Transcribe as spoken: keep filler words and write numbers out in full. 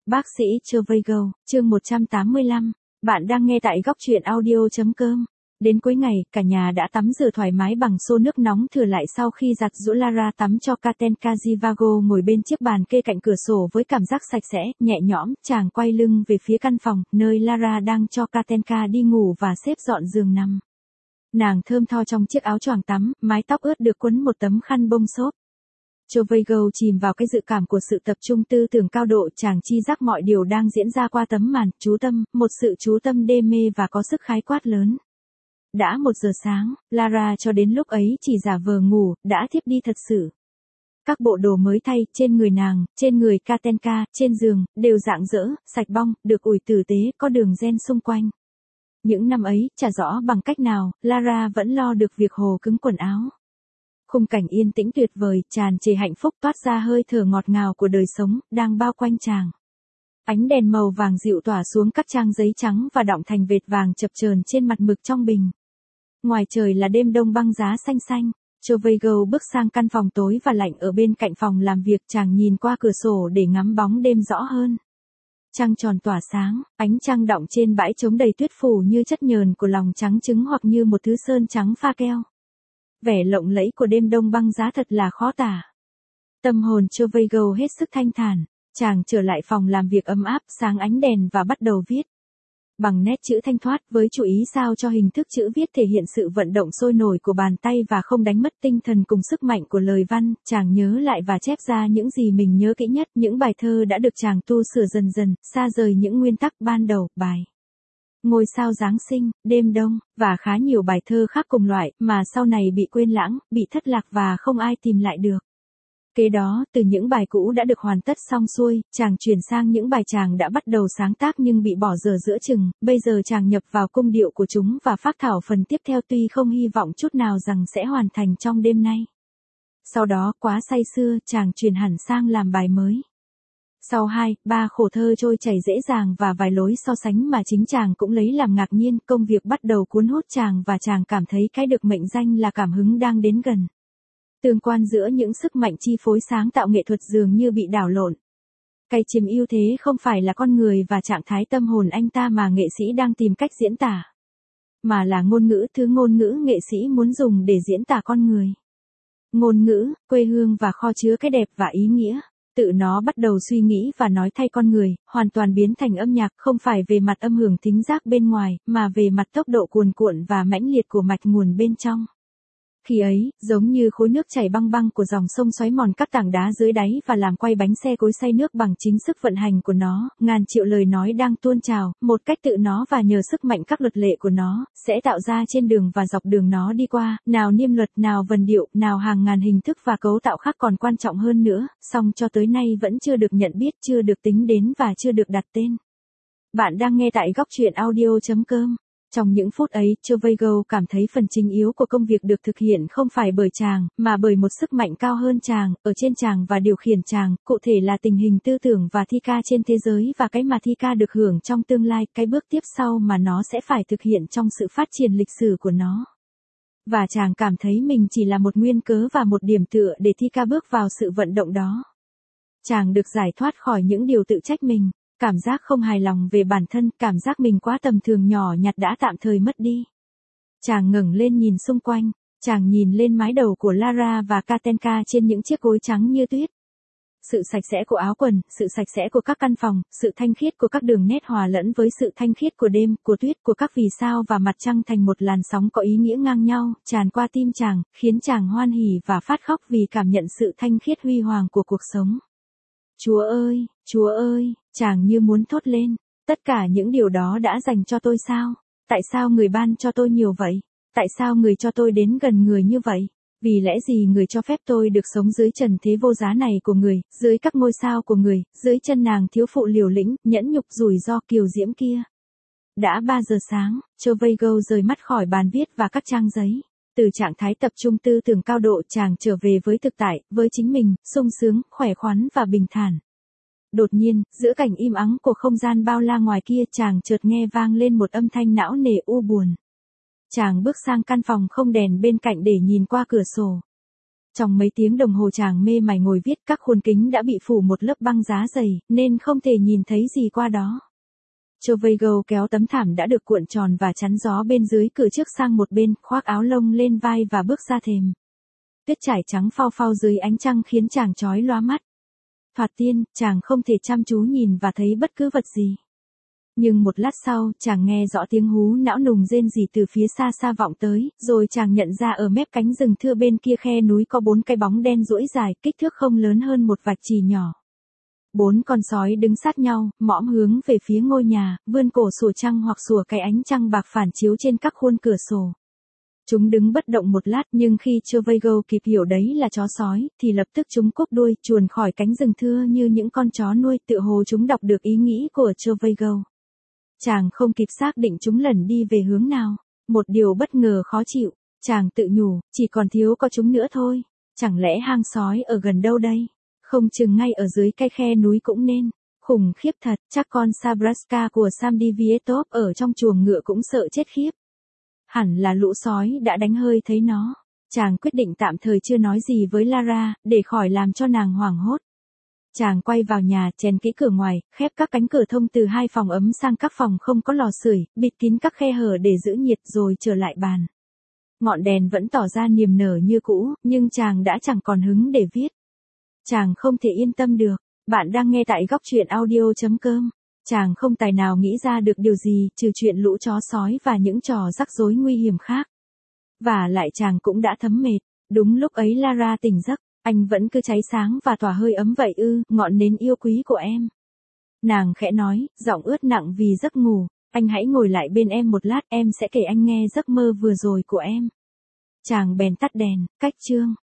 Bác sĩ Chevregal, chương một trăm tám mươi lăm. Bạn đang nghe tại góc truyện audio.com. Đến cuối ngày, cả nhà đã tắm rửa thoải mái bằng xô nước nóng thừa lại sau khi giặt giũ. Lara tắm cho Katenka. Zhivago ngồi bên chiếc bàn kê cạnh cửa sổ với cảm giác sạch sẽ, nhẹ nhõm. Chàng quay lưng về phía căn phòng, nơi Lara đang cho Katenka đi ngủ và xếp dọn giường nằm. Nàng thơm tho trong chiếc áo choàng tắm, mái tóc ướt được quấn một tấm khăn bông xốp. Chevregal chìm vào cái dự cảm của sự tập trung tư tưởng cao độ. Chàng chi giác mọi điều đang diễn ra qua tấm màn, chú tâm, một sự chú tâm đê mê và có sức khái quát lớn. Đã một giờ sáng, Lara cho đến lúc ấy chỉ giả vờ ngủ, đã thiếp đi thật sự. Các bộ đồ mới thay, trên người nàng, trên người Katenka, trên giường, đều rạng rỡ, sạch bong, được ủi tử tế, có đường ren xung quanh. Những năm ấy, chả rõ bằng cách nào, Lara vẫn lo được việc hồ cứng quần áo. Khung cảnh yên tĩnh tuyệt vời, tràn trề hạnh phúc toát ra hơi thở ngọt ngào của đời sống, đang bao quanh chàng. Ánh đèn màu vàng dịu tỏa xuống các trang giấy trắng và đọng thành vệt vàng chập chờn trên mặt mực trong bình. Ngoài trời là đêm đông băng giá xanh xanh. Chevregal bước sang căn phòng tối và lạnh ở bên cạnh phòng làm việc. Chàng nhìn qua cửa sổ để ngắm bóng đêm rõ hơn. Trăng tròn tỏa sáng, ánh trăng đọng trên bãi trống đầy tuyết phủ như chất nhờn của lòng trắng trứng hoặc như một thứ sơn trắng pha keo. Vẻ lộng lẫy của đêm đông băng giá thật là khó tả. Tâm hồn Chevregal hết sức thanh thản. Chàng trở lại phòng làm việc ấm áp, sáng ánh đèn và bắt đầu viết. Bằng nét chữ thanh thoát với chú ý sao cho hình thức chữ viết thể hiện sự vận động sôi nổi của bàn tay và không đánh mất tinh thần cùng sức mạnh của lời văn. Chàng nhớ lại và chép ra những gì mình nhớ kỹ nhất, những bài thơ đã được chàng tu sửa dần dần, xa rời những nguyên tắc ban đầu, bài Ngôi sao Giáng sinh, Đêm đông, và khá nhiều bài thơ khác cùng loại, mà sau này bị quên lãng, bị thất lạc và không ai tìm lại được. Kế đó, từ những bài cũ đã được hoàn tất xong xuôi, chàng chuyển sang những bài chàng đã bắt đầu sáng tác nhưng bị bỏ dở giữa chừng, bây giờ chàng nhập vào cung điệu của chúng và phác thảo phần tiếp theo tuy không hy vọng chút nào rằng sẽ hoàn thành trong đêm nay. Sau đó, quá say sưa, chàng chuyển hẳn sang làm bài mới. Sau hai, ba khổ thơ trôi chảy dễ dàng và vài lối so sánh mà chính chàng cũng lấy làm ngạc nhiên, công việc bắt đầu cuốn hút chàng và chàng cảm thấy cái được mệnh danh là cảm hứng đang đến gần. Tương quan giữa những sức mạnh chi phối sáng tạo nghệ thuật dường như bị đảo lộn. Cái chiếm ưu thế không phải là con người và trạng thái tâm hồn anh ta mà nghệ sĩ đang tìm cách diễn tả, mà là ngôn ngữ, thứ ngôn ngữ nghệ sĩ muốn dùng để diễn tả con người. Ngôn ngữ, quê hương và kho chứa cái đẹp và ý nghĩa. Tự nó bắt đầu suy nghĩ và nói thay con người, hoàn toàn biến thành âm nhạc, không phải về mặt âm hưởng thính giác bên ngoài, mà về mặt tốc độ cuồn cuộn và mãnh liệt của mạch nguồn bên trong. Khi ấy, giống như khối nước chảy băng băng của dòng sông xoáy mòn các tảng đá dưới đáy và làm quay bánh xe cối xay nước bằng chính sức vận hành của nó, ngàn triệu lời nói đang tuôn trào, một cách tự nó và nhờ sức mạnh các luật lệ của nó, sẽ tạo ra trên đường và dọc đường nó đi qua, nào niêm luật, nào vần điệu, nào hàng ngàn hình thức và cấu tạo khác còn quan trọng hơn nữa, song cho tới nay vẫn chưa được nhận biết, chưa được tính đến và chưa được đặt tên. Bạn đang nghe tại góc truyện audio.com. Trong những phút ấy, Chevregal cảm thấy phần chính yếu của công việc được thực hiện không phải bởi chàng, mà bởi một sức mạnh cao hơn chàng, ở trên chàng và điều khiển chàng, cụ thể là tình hình tư tưởng và thi ca trên thế giới và cái mà thi ca được hưởng trong tương lai, cái bước tiếp sau mà nó sẽ phải thực hiện trong sự phát triển lịch sử của nó. Và chàng cảm thấy mình chỉ là một nguyên cớ và một điểm tựa để thi ca bước vào sự vận động đó. Chàng được giải thoát khỏi những điều tự trách mình. Cảm giác không hài lòng về bản thân, cảm giác mình quá tầm thường nhỏ nhặt đã tạm thời mất đi. Chàng ngẩng lên nhìn xung quanh, chàng nhìn lên mái đầu của Lara và Katenka trên những chiếc gối trắng như tuyết. Sự sạch sẽ của áo quần, sự sạch sẽ của các căn phòng, sự thanh khiết của các đường nét hòa lẫn với sự thanh khiết của đêm, của tuyết, của các vì sao và mặt trăng thành một làn sóng có ý nghĩa ngang nhau, tràn qua tim chàng, khiến chàng hoan hỉ và phát khóc vì cảm nhận sự thanh khiết huy hoàng của cuộc sống. Chúa ơi, Chúa ơi, chàng như muốn thốt lên, tất cả những điều đó đã dành cho tôi sao? Tại sao người ban cho tôi nhiều vậy? Tại sao người cho tôi đến gần người như vậy? Vì lẽ gì người cho phép tôi được sống dưới trần thế vô giá này của người, dưới các ngôi sao của người, dưới chân nàng thiếu phụ liều lĩnh, nhẫn nhục rủi ro kiều diễm kia? Đã ba giờ sáng, Chevregal rời mắt khỏi bàn viết và các trang giấy. Từ trạng thái tập trung tư tưởng cao độ chàng trở về với thực tại, với chính mình, sung sướng, khỏe khoắn và bình thản. Đột nhiên, giữa cảnh im ắng của không gian bao la ngoài kia chàng chợt nghe vang lên một âm thanh não nề u buồn. Chàng bước sang căn phòng không đèn bên cạnh để nhìn qua cửa sổ. Trong mấy tiếng đồng hồ chàng mê mải ngồi viết, các khuôn kính đã bị phủ một lớp băng giá dày, nên không thể nhìn thấy gì qua đó. Tobago kéo tấm thảm đã được cuộn tròn và chắn gió bên dưới cửa trước sang một bên, khoác áo lông lên vai và bước ra thềm. Tuyết trải trắng phao phao dưới ánh trăng khiến chàng chói lóa mắt. Thoạt tiên, chàng không thể chăm chú nhìn và thấy bất cứ vật gì. Nhưng một lát sau, chàng nghe rõ tiếng hú não nùng rên rỉ từ phía xa xa vọng tới, rồi chàng nhận ra ở mép cánh rừng thưa bên kia khe núi có bốn cái bóng đen duỗi dài, kích thước không lớn hơn một vạch chì nhỏ. Bốn con sói đứng sát nhau, mõm hướng về phía ngôi nhà, vươn cổ sủa trăng hoặc sủa cái ánh trăng bạc phản chiếu trên các khuôn cửa sổ. Chúng đứng bất động một lát, nhưng khi Tobago kịp hiểu đấy là chó sói, thì lập tức chúng cúp đuôi, chuồn khỏi cánh rừng thưa như những con chó nuôi, tựa hồ chúng đọc được ý nghĩ của Tobago. Chàng không kịp xác định chúng lẩn đi về hướng nào. Một điều bất ngờ khó chịu, chàng tự nhủ, chỉ còn thiếu có chúng nữa thôi. Chẳng lẽ hang sói ở gần đâu đây? Không chừng ngay ở dưới cái khe núi cũng nên. Khủng khiếp thật, chắc con Sabraska của Sam Divietov ở trong chuồng ngựa cũng sợ chết khiếp. Hẳn là lũ sói đã đánh hơi thấy nó. Chàng quyết định tạm thời chưa nói gì với Lara, để khỏi làm cho nàng hoảng hốt. Chàng quay vào nhà, chèn kỹ cửa ngoài, khép các cánh cửa thông từ hai phòng ấm sang các phòng không có lò sưởi, bịt kín các khe hở để giữ nhiệt rồi trở lại bàn. Ngọn đèn vẫn tỏ ra niềm nở như cũ, nhưng chàng đã chẳng còn hứng để viết. Chàng không thể yên tâm được. Bạn đang nghe tại góc truyện audio chấm com. Chàng không tài nào nghĩ ra được điều gì, trừ chuyện lũ chó sói và những trò rắc rối nguy hiểm khác. Và lại chàng cũng đã thấm mệt. Đúng lúc ấy Lara tỉnh giấc. Anh vẫn cứ cháy sáng và tỏa hơi ấm vậy ư, ngọn nến yêu quý của em. Nàng khẽ nói, giọng ướt nặng vì giấc ngủ, anh hãy ngồi lại bên em một lát, em sẽ kể anh nghe giấc mơ vừa rồi của em. Chàng bèn tắt đèn, cách chương.